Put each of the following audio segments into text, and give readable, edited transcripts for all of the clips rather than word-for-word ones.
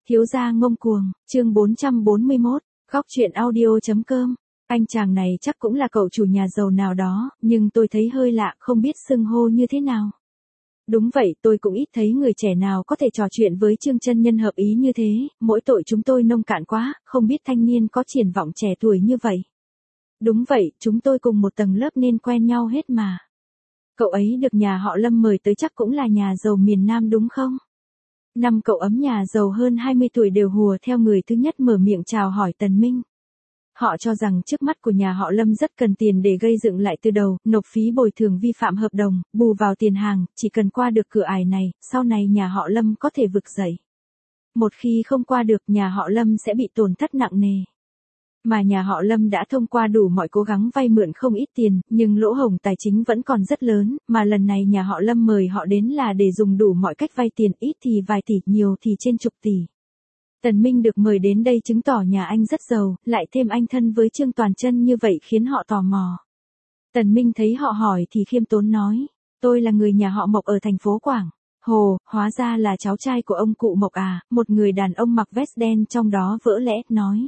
Thiếu gia ngông cuồng, chương 441, góc truyện audio.com. Anh chàng này chắc cũng là cậu chủ nhà giàu nào đó, nhưng tôi thấy hơi lạ, không biết xưng hô như thế nào. Đúng vậy, tôi cũng ít thấy người trẻ nào có thể trò chuyện với Trương chân nhân hợp ý như thế, mỗi tội chúng tôi nông cạn quá, không biết thanh niên có triển vọng trẻ tuổi như vậy. Đúng vậy, chúng tôi cùng một tầng lớp nên quen nhau hết mà. Cậu ấy được nhà họ Lâm mời tới chắc cũng là nhà giàu miền Nam đúng không? Năm cậu ấm nhà giàu hơn 20 tuổi đều hùa theo người thứ nhất mở miệng chào hỏi Tần Minh. Họ cho rằng trước mắt của nhà họ Lâm rất cần tiền để gây dựng lại từ đầu, nộp phí bồi thường vi phạm hợp đồng, bù vào tiền hàng, chỉ cần qua được cửa ải này, sau này nhà họ Lâm có thể vực dậy. Một khi không qua được, nhà họ Lâm sẽ bị tổn thất nặng nề. Mà nhà họ Lâm đã thông qua đủ mọi cố gắng vay mượn không ít tiền, nhưng lỗ hổng tài chính vẫn còn rất lớn, mà lần này nhà họ Lâm mời họ đến là để dùng đủ mọi cách vay tiền, ít thì vài tỷ, nhiều thì trên chục tỷ. Tần Minh được mời đến đây chứng tỏ nhà anh rất giàu, lại thêm anh thân với Trương Toàn Chân như vậy khiến họ tò mò. Tần Minh thấy họ hỏi thì khiêm tốn nói, tôi là người nhà họ Mộc ở thành phố Quảng. Hồ, hóa ra là cháu trai của ông cụ Mộc à, một người đàn ông mặc vest đen trong đó vỡ lẽ, nói.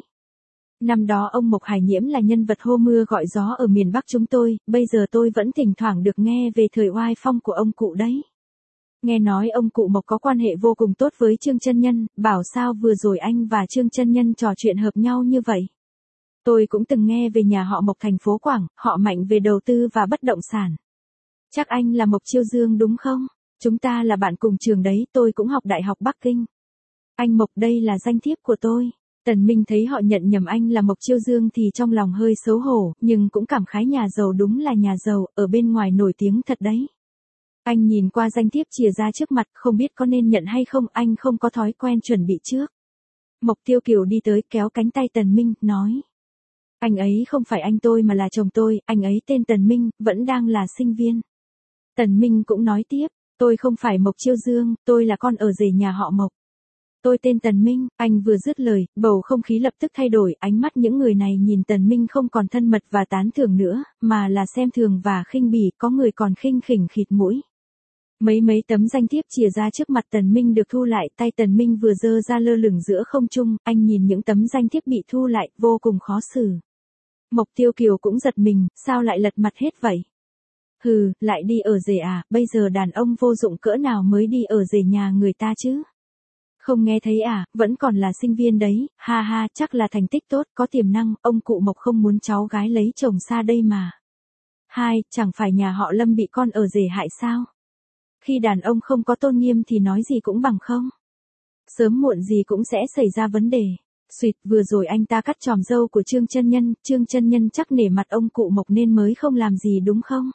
Năm đó ông Mộc Hải Nhiễm là nhân vật hô mưa gọi gió ở miền Bắc chúng tôi, bây giờ tôi vẫn thỉnh thoảng được nghe về thời oai phong của ông cụ đấy. Nghe nói ông cụ Mộc có quan hệ vô cùng tốt với Trương chân nhân, bảo sao vừa rồi anh và Trương chân nhân trò chuyện hợp nhau như vậy. Tôi cũng từng nghe về nhà họ Mộc thành phố Quảng, họ mạnh về đầu tư và bất động sản. Chắc anh là Mộc Chiêu Dương đúng không? Chúng ta là bạn cùng trường đấy, tôi cũng học Đại học Bắc Kinh. Anh Mộc đây là danh thiếp của tôi. Tần Minh thấy họ nhận nhầm anh là Mộc Chiêu Dương thì trong lòng hơi xấu hổ, nhưng cũng cảm khái nhà giàu đúng là nhà giàu, ở bên ngoài nổi tiếng thật đấy. Anh nhìn qua danh thiếp chìa ra trước mặt, không biết có nên nhận hay không, anh không có thói quen chuẩn bị trước. Mộc Tiêu Kiều đi tới kéo cánh tay Tần Minh, nói. Anh ấy không phải anh tôi mà là chồng tôi, anh ấy tên Tần Minh, vẫn đang là sinh viên. Tần Minh cũng nói tiếp, tôi không phải Mộc Chiêu Dương, tôi là con ở rể nhà họ Mộc. Tôi tên Tần Minh, anh vừa dứt lời, bầu không khí lập tức thay đổi, ánh mắt những người này nhìn Tần Minh không còn thân mật và tán thưởng nữa, mà là xem thường và khinh bỉ, có người còn khinh khỉnh khịt mũi. Mấy tấm danh thiếp chìa ra trước mặt Tần Minh được thu lại, tay Tần Minh vừa giơ ra lơ lửng giữa không trung, anh nhìn những tấm danh thiếp bị thu lại, vô cùng khó xử. Mộc Tiêu Kiều cũng giật mình, sao lại lật mặt hết vậy? Hừ, lại đi ở rể à, bây giờ đàn ông vô dụng cỡ nào mới đi ở rể nhà người ta chứ? Không nghe thấy à, vẫn còn là sinh viên đấy, ha ha, chắc là thành tích tốt, có tiềm năng, ông cụ Mộc không muốn cháu gái lấy chồng xa đây mà. Hai, chẳng phải nhà họ Lâm bị con ở rể hại sao? Khi đàn ông không có tôn nghiêm thì nói gì cũng bằng không. Sớm muộn gì cũng sẽ xảy ra vấn đề. Xuyệt, vừa rồi anh ta cắt chòm râu của Trương chân nhân chắc nể mặt ông cụ Mộc nên mới không làm gì đúng không?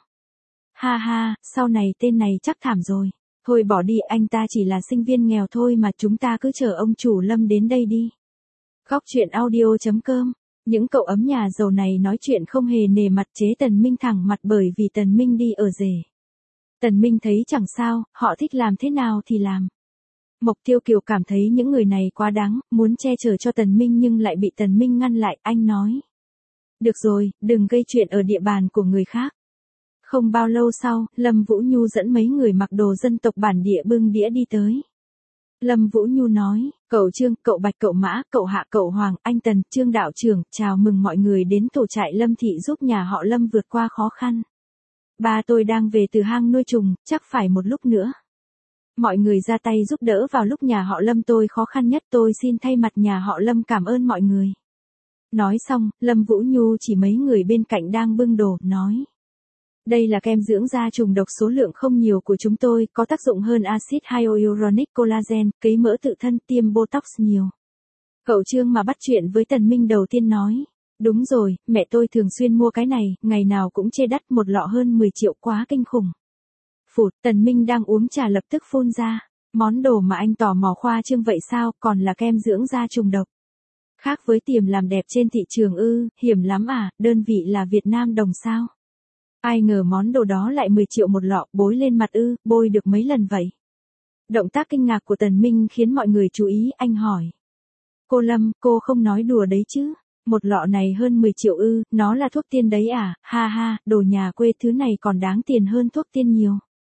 Ha ha, sau này tên này chắc thảm rồi. Thôi bỏ đi, anh ta chỉ là sinh viên nghèo thôi mà, chúng ta cứ chờ ông chủ Lâm đến đây đi. Góc truyện audio.com. Những cậu ấm nhà giàu này nói chuyện không hề nề mặt, chế Tần Minh thẳng mặt bởi vì Tần Minh đi ở rể. Tần Minh thấy chẳng sao, họ thích làm thế nào thì làm. Mộc Tiêu Kiều cảm thấy những người này quá đáng, muốn che chở cho Tần Minh nhưng lại bị Tần Minh ngăn lại, anh nói. Được rồi, đừng gây chuyện ở địa bàn của người khác. Không bao lâu sau, Lâm Vũ Nhu dẫn mấy người mặc đồ dân tộc bản địa bưng đĩa đi tới. Lâm Vũ Nhu nói, cậu Trương, cậu Bạch, cậu Mã, cậu Hạ, cậu Hoàng, anh Tần, Trương đạo trưởng, chào mừng mọi người đến tổ trại Lâm thị giúp nhà họ Lâm vượt qua khó khăn. Ba tôi đang về từ hang nuôi trùng, chắc phải một lúc nữa. Mọi người ra tay giúp đỡ vào lúc nhà họ Lâm tôi khó khăn nhất, tôi xin thay mặt nhà họ Lâm cảm ơn mọi người. Nói xong, Lâm Vũ Nhu chỉ mấy người bên cạnh đang bưng đồ, nói. Đây là kem dưỡng da trùng độc số lượng không nhiều của chúng tôi, có tác dụng hơn axit hyaluronic collagen, cấy mỡ tự thân, tiêm botox nhiều. Cậu Trương mà bắt chuyện với Tần Minh đầu tiên nói. Đúng rồi, mẹ tôi thường xuyên mua cái này, ngày nào cũng chê đắt, một lọ hơn 10 triệu, quá kinh khủng. Phụt, Tần Minh đang uống trà lập tức phun ra. Món đồ mà anh tò mò khoa trương vậy sao, còn là kem dưỡng da trùng độc. Khác với tiềm làm đẹp trên thị trường ư, hiểm lắm à, đơn vị là Việt Nam đồng sao. Ai ngờ món đồ đó lại 10 triệu một lọ, bôi lên mặt ư, bôi được mấy lần vậy? Động tác kinh ngạc của Tần Minh khiến mọi người chú ý, anh hỏi. Cô Lâm, cô không nói đùa đấy chứ? Một lọ này hơn 10 triệu ư, nó là thuốc tiên đấy à, ha ha, đồ nhà quê thứ này còn đáng tiền hơn thuốc tiên nhiều.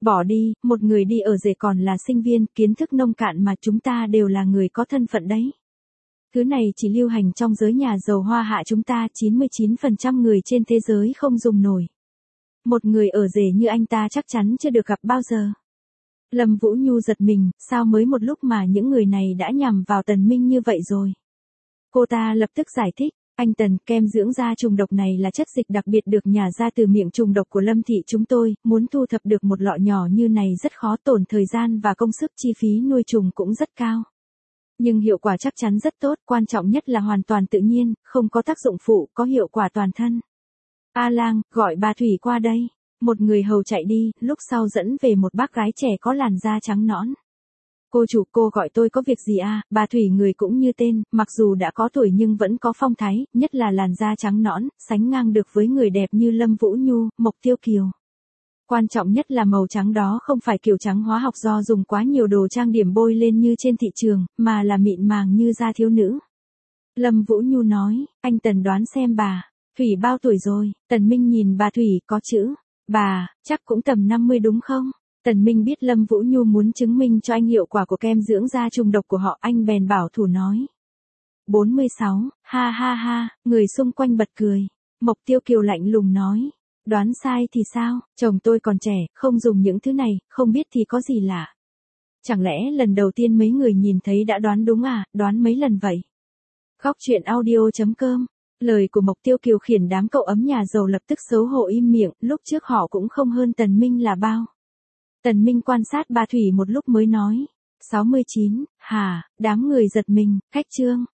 Bỏ đi, một người đi ở rể còn là sinh viên, kiến thức nông cạn mà chúng ta đều là người có thân phận đấy. Thứ này chỉ lưu hành trong giới nhà giàu hoa hạ chúng ta, 99% người trên thế giới không dùng nổi. Một người ở rể như anh ta chắc chắn chưa được gặp bao giờ. Lâm Vũ Nhu giật mình, sao mới một lúc mà những người này đã nhằm vào Tần Minh như vậy rồi. Cô ta lập tức giải thích, anh Tần, kem dưỡng da trùng độc này là chất dịch đặc biệt được nhả ra từ miệng trùng độc của Lâm thị chúng tôi, muốn thu thập được một lọ nhỏ như này rất khó, tốn thời gian và công sức, chi phí nuôi trùng cũng rất cao. Nhưng hiệu quả chắc chắn rất tốt, quan trọng nhất là hoàn toàn tự nhiên, không có tác dụng phụ, có hiệu quả toàn thân. A Lang, gọi bà Thủy qua đây. Một người hầu chạy đi, lúc sau dẫn về một bác gái trẻ có làn da trắng nõn. Cô chủ, cô gọi tôi có việc gì à? Bà Thủy người cũng như tên, mặc dù đã có tuổi nhưng vẫn có phong thái, nhất là làn da trắng nõn, sánh ngang được với người đẹp như Lâm Vũ Nhu, Mộc Tiêu Kiều. Quan trọng nhất là màu trắng đó không phải kiểu trắng hóa học do dùng quá nhiều đồ trang điểm bôi lên như trên thị trường, mà là mịn màng như da thiếu nữ. Lâm Vũ Nhu nói, anh Tần đoán xem bà Thủy bao tuổi rồi? Tần Minh nhìn bà Thủy, có chữ, bà, chắc cũng tầm 50 đúng không? Tần Minh biết Lâm Vũ Nhu muốn chứng minh cho anh hiệu quả của kem dưỡng da trùng độc của họ, anh bèn bảo thủ nói. 46, ha ha ha, người xung quanh bật cười. Mộc Tiêu Kiều lạnh lùng nói. Đoán sai thì sao, chồng tôi còn trẻ, không dùng những thứ này, không biết thì có gì lạ. Chẳng lẽ lần đầu tiên mấy người nhìn thấy đã đoán đúng à, đoán mấy lần vậy? Khóc chuyện audio.com. Lời của Mộc Tiêu Kiều khiến đám cậu ấm nhà giàu lập tức xấu hổ im miệng, lúc trước họ cũng không hơn Tần Minh là bao. Tần Minh quan sát bà Thủy một lúc mới nói. 69, hả, đám người giật mình, khách trương.